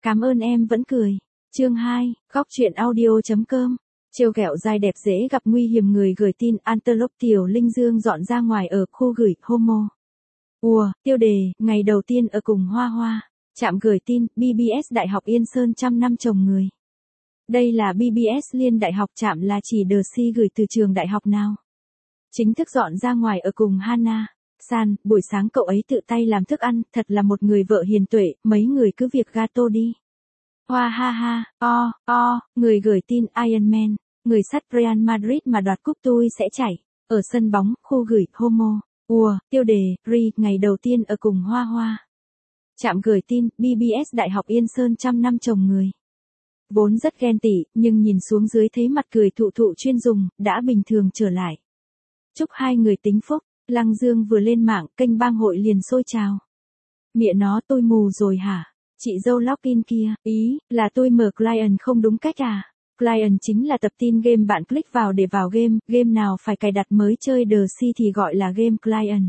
Cảm ơn em vẫn cười. Chương 2, góc truyện audio.com. Trêu ghẹo dai đẹp dễ gặp nguy hiểm người gửi tin Antelope Tiểu Linh Dương dọn ra ngoài ở khu gửi Homo. Tiêu đề, ngày đầu tiên ở cùng Hoa Hoa. Trạm gửi tin, BBS Đại học Yên Sơn trăm năm trồng người. Đây là BBS Liên Đại học Trạm là chỉ The gửi từ trường đại học nào. Chính thức dọn ra ngoài ở cùng Hana. San, buổi sáng cậu ấy tự tay làm thức ăn, thật là một người vợ hiền tuệ, mấy người cứ việc gato đi. Hoa ha ha, người gửi tin Iron Man, người sắt Real Madrid mà đoạt cúp tôi sẽ chảy, ở sân bóng, khu gửi Homo. Tiêu đề, ngày đầu tiên ở cùng Hoa Hoa. Trạm gửi tin, BBS Đại học Yên Sơn trăm năm trồng người. Vốn rất ghen tị, nhưng nhìn xuống dưới thấy mặt cười thụ chuyên dùng, đã bình thường trở lại. Chúc hai người tính phúc. Lăng Dương vừa lên mạng, kênh bang hội liền sôi trào. Mẹ nó, tôi mù rồi hả? Chị dâu login kia, ý là tôi mở client không đúng cách à? Client chính là tập tin game bạn click vào để vào game nào phải cài đặt mới chơi The thì gọi là game client.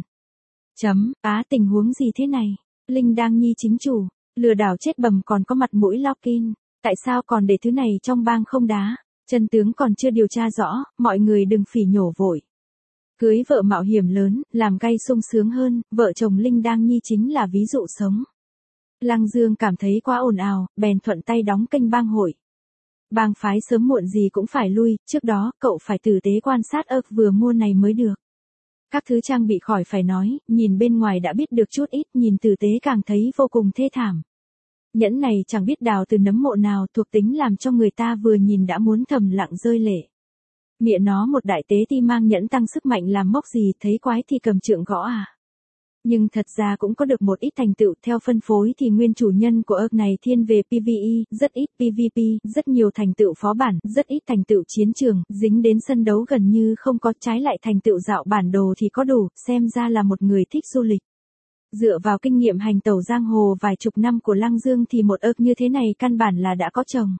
Tình huống gì thế này? Linh đang nhi chính chủ, lừa đảo chết bầm còn có mặt mũi login, tại sao còn để thứ này trong bang không đá? Chân tướng còn chưa điều tra rõ, mọi người đừng phỉ nhổ vội. Cưới vợ mạo hiểm lớn, làm gay sung sướng hơn, vợ chồng Linh Đang Nhi chính là ví dụ sống. Lăng Dương cảm thấy quá ồn ào, bèn thuận tay đóng kênh bang hội. Bang phái sớm muộn gì cũng phải lui, trước đó cậu phải tử tế quan sát vừa mua này mới được. Các thứ trang bị khỏi phải nói, nhìn bên ngoài đã biết được chút ít, nhìn tử tế càng thấy vô cùng thê thảm. Nhẫn này chẳng biết đào từ nấm mộ nào, thuộc tính làm cho người ta vừa nhìn đã muốn thầm lặng rơi lệ. Mẹ nó một đại tế ti mang nhẫn tăng sức mạnh làm mốc gì, thấy quái thì cầm trượng gõ à. Nhưng thật ra cũng có được một ít thành tựu, theo phân phối thì nguyên chủ nhân của này thiên về PvE, rất ít PvP, rất nhiều thành tựu phó bản, rất ít thành tựu chiến trường, dính đến sân đấu gần như không có, trái lại thành tựu dạo bản đồ thì có đủ, xem ra là một người thích du lịch. Dựa vào kinh nghiệm hành tẩu giang hồ vài chục năm của Lăng Dương thì một như thế này căn bản là đã có chồng.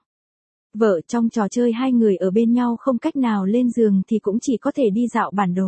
Vợ trong trò chơi hai người ở bên nhau không cách nào lên giường thì cũng chỉ có thể đi dạo bản đồ.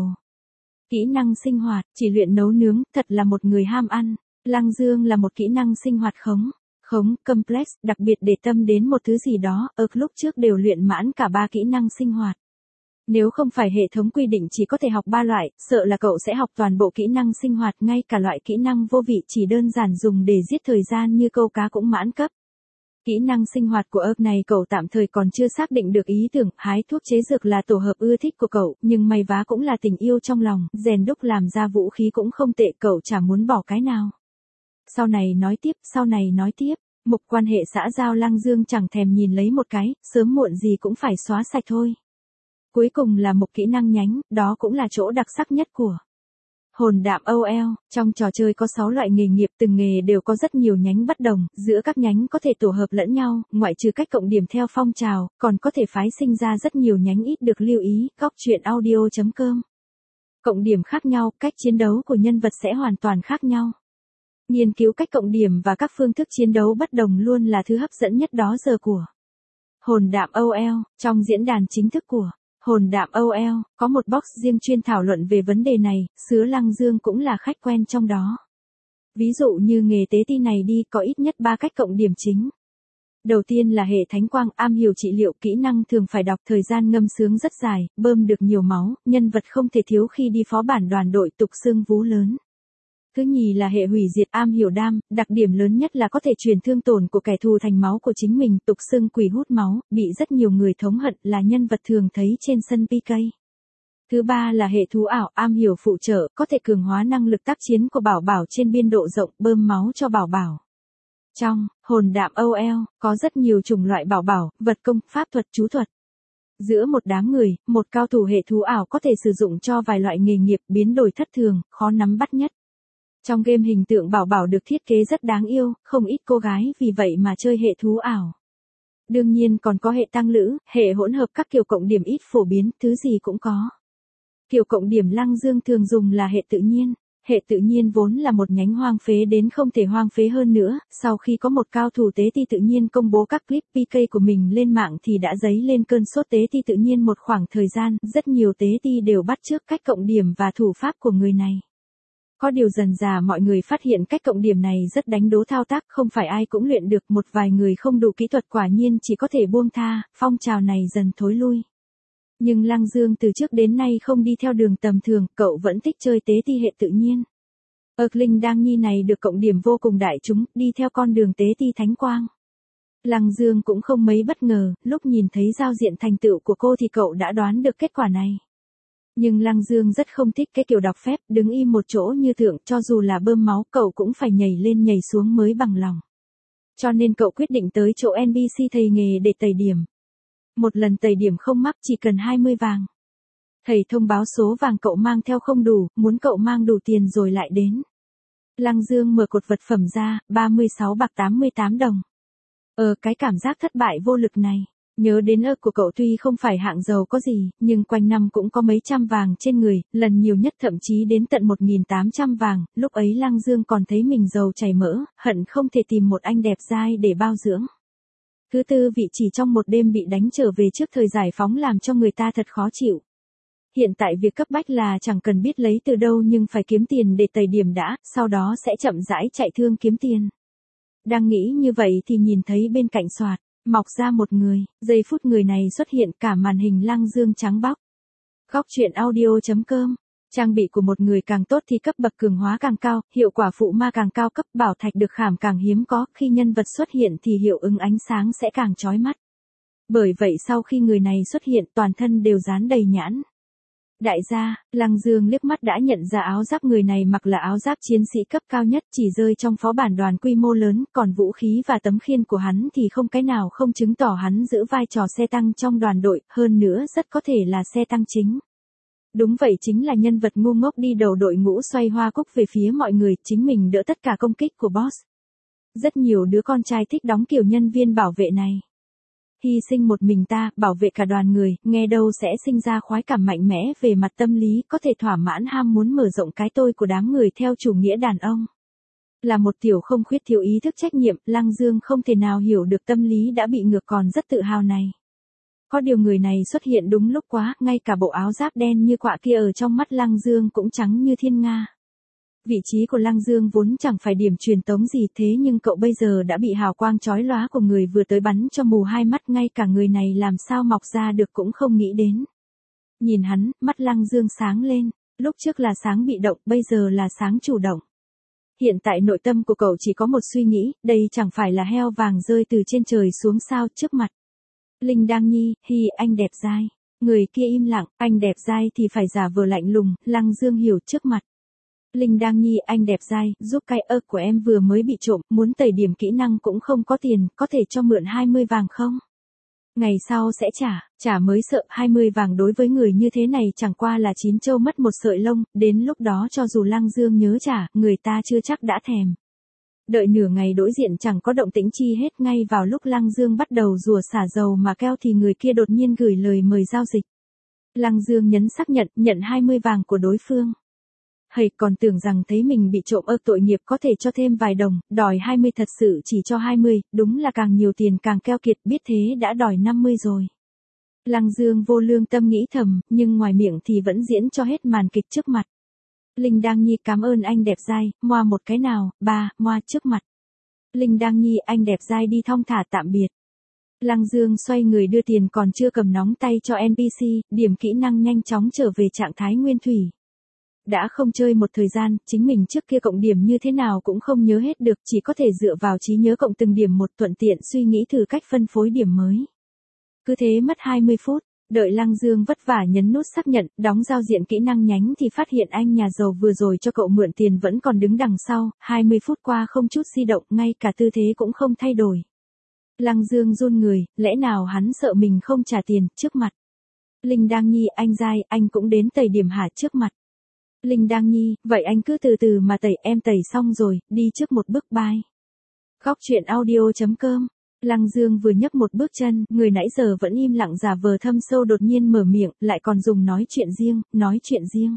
Kỹ năng sinh hoạt, chỉ luyện nấu nướng, thật là một người ham ăn. Lăng Dương là một kỹ năng sinh hoạt khống, complex, đặc biệt để tâm đến một thứ gì đó, lúc trước đều luyện mãn cả 3 kỹ năng sinh hoạt. Nếu không phải hệ thống quy định chỉ có thể học 3 loại, sợ là cậu sẽ học toàn bộ kỹ năng sinh hoạt, ngay cả loại kỹ năng vô vị chỉ đơn giản dùng để giết thời gian như câu cá cũng mãn cấp. Kỹ năng sinh hoạt của này cậu tạm thời còn chưa xác định được ý tưởng, hái thuốc chế dược là tổ hợp ưa thích của cậu, nhưng may vá cũng là tình yêu trong lòng, rèn đúc làm ra vũ khí cũng không tệ, cậu chả muốn bỏ cái nào. Sau này nói tiếp, mục quan hệ xã giao Lăng Dương chẳng thèm nhìn lấy một cái, sớm muộn gì cũng phải xóa sạch thôi. Cuối cùng là một kỹ năng nhánh, đó cũng là chỗ đặc sắc nhất của Hồn Đạm trong trò chơi có 6 loại nghề nghiệp, từng nghề đều có rất nhiều nhánh bất đồng, giữa các nhánh có thể tổ hợp lẫn nhau, ngoại trừ cách cộng điểm theo phong trào, còn có thể phái sinh ra rất nhiều nhánh ít được lưu ý, góc truyện audio.com. Cộng điểm khác nhau, cách chiến đấu của nhân vật sẽ hoàn toàn khác nhau. Nghiên cứu cách cộng điểm và các phương thức chiến đấu bất đồng luôn là thứ hấp dẫn nhất đó giờ của Hồn Đạm trong diễn đàn chính thức của Hồn Đạm có một box riêng chuyên thảo luận về vấn đề này, Sứa Lăng Dương cũng là khách quen trong đó. Ví dụ như nghề tế ti này đi, có ít nhất 3 cách cộng điểm chính. Đầu tiên là hệ thánh quang, am hiểu trị liệu, kỹ năng thường phải đọc, thời gian ngâm sướng rất dài, bơm được nhiều máu, nhân vật không thể thiếu khi đi phó bản đoàn đội, tục xương vú lớn. Thứ nhì là hệ hủy diệt, am hiểu đam, đặc điểm lớn nhất là có thể truyền thương tổn của kẻ thù thành máu của chính mình, tục xưng quỷ hút máu, bị rất nhiều người thống hận, là nhân vật thường thấy trên sân PK. Thứ ba là hệ thú ảo, am hiểu phụ trợ, có thể cường hóa năng lực tác chiến của bảo bảo trên biên độ rộng, bơm máu cho bảo bảo. Trong Hồn Đạm có rất nhiều chủng loại bảo bảo, vật công, pháp thuật, chú thuật. Giữa một đám người, một cao thủ hệ thú ảo có thể sử dụng cho vài loại nghề nghiệp, biến đổi thất thường, khó nắm bắt nhất. Trong game hình tượng bảo bảo được thiết kế rất đáng yêu, không ít cô gái vì vậy mà chơi hệ thú ảo. Đương nhiên còn có hệ tăng lữ, hệ hỗn hợp các kiểu cộng điểm ít phổ biến, thứ gì cũng có. Kiểu cộng điểm Lăng Dương thường dùng là hệ tự nhiên. Hệ tự nhiên vốn là một nhánh hoang phế đến không thể hoang phế hơn nữa, sau khi có một cao thủ tế ti tự nhiên công bố các clip PK của mình lên mạng thì đã dấy lên cơn sốt tế ti tự nhiên một khoảng thời gian, rất nhiều tế ti đều bắt chước cách cộng điểm và thủ pháp của người này. Có điều dần dà mọi người phát hiện cách cộng điểm này rất đánh đố thao tác, không phải ai cũng luyện được, một vài người không đủ kỹ thuật quả nhiên chỉ có thể buông tha, phong trào này dần thối lui. Nhưng Lăng Dương từ trước đến nay không đi theo đường tầm thường, cậu vẫn thích chơi tế ti hệ tự nhiên. Linh Đang Nhi này được cộng điểm vô cùng đại chúng, đi theo con đường tế ti thánh quang. Lăng Dương cũng không mấy bất ngờ, lúc nhìn thấy giao diện thành tựu của cô thì cậu đã đoán được kết quả này. Nhưng Lăng Dương rất không thích cái kiểu đọc phép, đứng im một chỗ như thượng, cho dù là bơm máu cậu cũng phải nhảy lên nhảy xuống mới bằng lòng. Cho nên cậu quyết định tới chỗ NPC thầy nghề để tẩy điểm. Một lần tẩy điểm không mắc, chỉ cần 20 vàng. Thầy thông báo số vàng cậu mang theo không đủ, muốn cậu mang đủ tiền rồi lại đến. Lăng Dương mở cột vật phẩm ra, 36 bạc 88 đồng. Cái cảm giác thất bại vô lực này. Nhớ đến của cậu tuy không phải hạng giàu có gì, nhưng quanh năm cũng có mấy trăm vàng trên người, lần nhiều nhất thậm chí đến tận 1.800 vàng, lúc ấy Lăng Dương còn thấy mình giàu chảy mỡ, hận không thể tìm một anh đẹp dai để bao dưỡng. Thứ tư vị chỉ trong một đêm bị đánh trở về trước thời giải phóng làm cho người ta thật khó chịu. Hiện tại việc cấp bách là chẳng cần biết lấy từ đâu nhưng phải kiếm tiền để tẩy điểm đã, sau đó sẽ chậm rãi chạy thương kiếm tiền. Đang nghĩ như vậy thì nhìn thấy bên cạnh xoạt mọc ra một người, giây phút người này xuất hiện cả màn hình Lăng Dương trắng bóc. Góc truyện audio.com. Trang bị của một người càng tốt thì cấp bậc cường hóa càng cao, hiệu quả phụ ma càng cao, cấp bảo thạch được khảm càng hiếm có, khi nhân vật xuất hiện thì hiệu ứng ánh sáng sẽ càng chói mắt. Bởi vậy sau khi người này xuất hiện toàn thân đều dán đầy nhãn. Đại gia, Lăng Dương liếc mắt đã nhận ra áo giáp người này mặc là áo giáp chiến sĩ cấp cao nhất, chỉ rơi trong phó bản đoàn quy mô lớn, còn vũ khí và tấm khiên của hắn thì không cái nào không chứng tỏ hắn giữ vai trò xe tăng trong đoàn đội, hơn nữa rất có thể là xe tăng chính. Đúng vậy, chính là nhân vật ngu ngốc đi đầu đội ngũ xoay hoa cúc về phía mọi người, chính mình đỡ tất cả công kích của boss. Rất nhiều đứa con trai thích đóng kiểu nhân viên bảo vệ này. Hy sinh một mình ta, bảo vệ cả đoàn người, nghe đâu sẽ sinh ra khoái cảm mạnh mẽ về mặt tâm lý, có thể thỏa mãn ham muốn mở rộng cái tôi của đám người theo chủ nghĩa đàn ông. Là một tiểu không khuyết thiếu ý thức trách nhiệm, Lăng Dương không thể nào hiểu được tâm lý đã bị ngược còn rất tự hào này. Có điều người này xuất hiện đúng lúc quá, ngay cả bộ áo giáp đen như quạ kia ở trong mắt Lăng Dương cũng trắng như thiên nga. Vị trí của Lăng Dương vốn chẳng phải điểm truyền tống gì, thế nhưng cậu bây giờ đã bị hào quang chói lóa của người vừa tới bắn cho mù hai mắt, ngay cả người này làm sao mọc ra được cũng không nghĩ đến. Nhìn hắn, mắt Lăng Dương sáng lên, lúc trước là sáng bị động, bây giờ là sáng chủ động. Hiện tại nội tâm của cậu chỉ có một suy nghĩ, đây chẳng phải là heo vàng rơi từ trên trời xuống sao, trước mặt. Linh Đang Nhi, anh đẹp dai. Người kia im lặng, anh đẹp dai thì phải giả vờ lạnh lùng, Lăng Dương hiểu trước mặt. Linh Đang Nhi, anh đẹp dai, giúp cái của em vừa mới bị trộm, muốn tẩy điểm kỹ năng cũng không có tiền, có thể cho mượn 20 vàng không? Ngày sau sẽ trả mới sợ, 20 vàng đối với người như thế này chẳng qua là 9 trâu mất một sợi lông, đến lúc đó cho dù Lăng Dương nhớ trả, người ta chưa chắc đã thèm. Đợi nửa ngày đối diện chẳng có động tĩnh chi hết, ngay vào lúc Lăng Dương bắt đầu rùa xả dầu mà keo thì người kia đột nhiên gửi lời mời giao dịch. Lăng Dương nhấn xác nhận 20 vàng của đối phương. Còn tưởng rằng thấy mình bị trộm tội nghiệp có thể cho thêm vài đồng, đòi 20 thật sự chỉ cho 20, đúng là càng nhiều tiền càng keo kiệt, biết thế đã đòi 50 rồi. Lăng Dương vô lương tâm nghĩ thầm, nhưng ngoài miệng thì vẫn diễn cho hết màn kịch trước mặt. Linh Đang Nhi, cảm ơn anh đẹp dai, moa một cái nào, moa trước mặt. Linh Đang Nhi, anh đẹp dai đi thong thả tạm biệt. Lăng Dương xoay người đưa tiền còn chưa cầm nóng tay cho NPC, điểm kỹ năng nhanh chóng trở về trạng thái nguyên thủy. Đã không chơi một thời gian, chính mình trước kia cộng điểm như thế nào cũng không nhớ hết được, chỉ có thể dựa vào trí nhớ cộng từng điểm một, thuận tiện suy nghĩ thử cách phân phối điểm mới. Cứ thế mất 20 phút, đợi Lăng Dương vất vả nhấn nút xác nhận, đóng giao diện kỹ năng nhánh thì phát hiện anh nhà giàu vừa rồi cho cậu mượn tiền vẫn còn đứng đằng sau, 20 phút qua không chút di động, ngay cả tư thế cũng không thay đổi. Lăng Dương run người, lẽ nào hắn sợ mình không trả tiền, trước mặt. Linh Đang Nhi, anh dai, anh cũng đến tẩy điểm hả, trước mặt. Linh Đang Nhi, vậy anh cứ từ từ mà tẩy, em tẩy xong rồi, đi trước một bước, bye. Góc truyện audio.com. Lăng Dương vừa nhấc một bước chân, người nãy giờ vẫn im lặng giả vờ thâm sâu đột nhiên mở miệng, lại còn dùng nói chuyện riêng.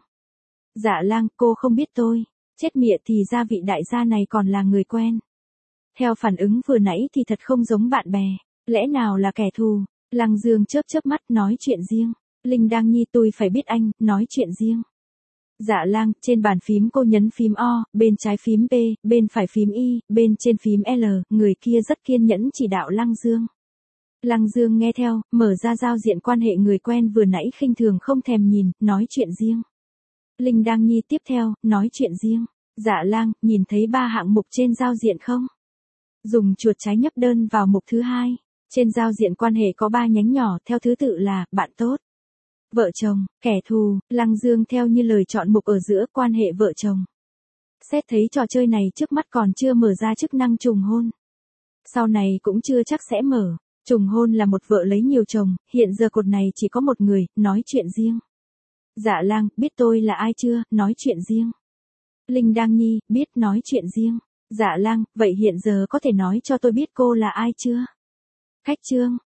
Dạ Lang, cô không biết tôi. Chết mịa, thì ra vị đại gia này còn là người quen. Theo phản ứng vừa nãy thì thật không giống bạn bè, lẽ nào là kẻ thù? Lăng Dương chớp mắt, nói chuyện riêng. Linh Đang Nhi, tôi phải biết anh, nói chuyện riêng. Dạ lang, trên bàn phím cô nhấn phím O, bên trái phím P, bên phải phím Y, bên trên phím L, người kia rất kiên nhẫn chỉ đạo Lăng Dương. Lăng Dương nghe theo, mở ra giao diện quan hệ người quen vừa nãy khinh thường không thèm nhìn, nói chuyện riêng. Linh Đang Nhi tiếp theo, nói chuyện riêng. Dạ lang, nhìn thấy 3 hạng mục trên giao diện không? Dùng chuột trái nhấp đơn vào mục thứ 2. Trên giao diện quan hệ có 3 nhánh nhỏ theo thứ tự là, bạn tốt, vợ chồng, kẻ thù. Lăng Dương theo như lời chọn mục ở giữa quan hệ vợ chồng. Xét thấy trò chơi này trước mắt còn chưa mở ra chức năng trùng hôn. Sau này cũng chưa chắc sẽ mở. Trùng hôn là một vợ lấy nhiều chồng, hiện giờ cột này chỉ có một người, nói chuyện riêng. Dạ lang, biết tôi là ai chưa, nói chuyện riêng. Linh Đang Nhi, biết, nói chuyện riêng. Dạ lang, vậy hiện giờ có thể nói cho tôi biết cô là ai chưa? Khách trương,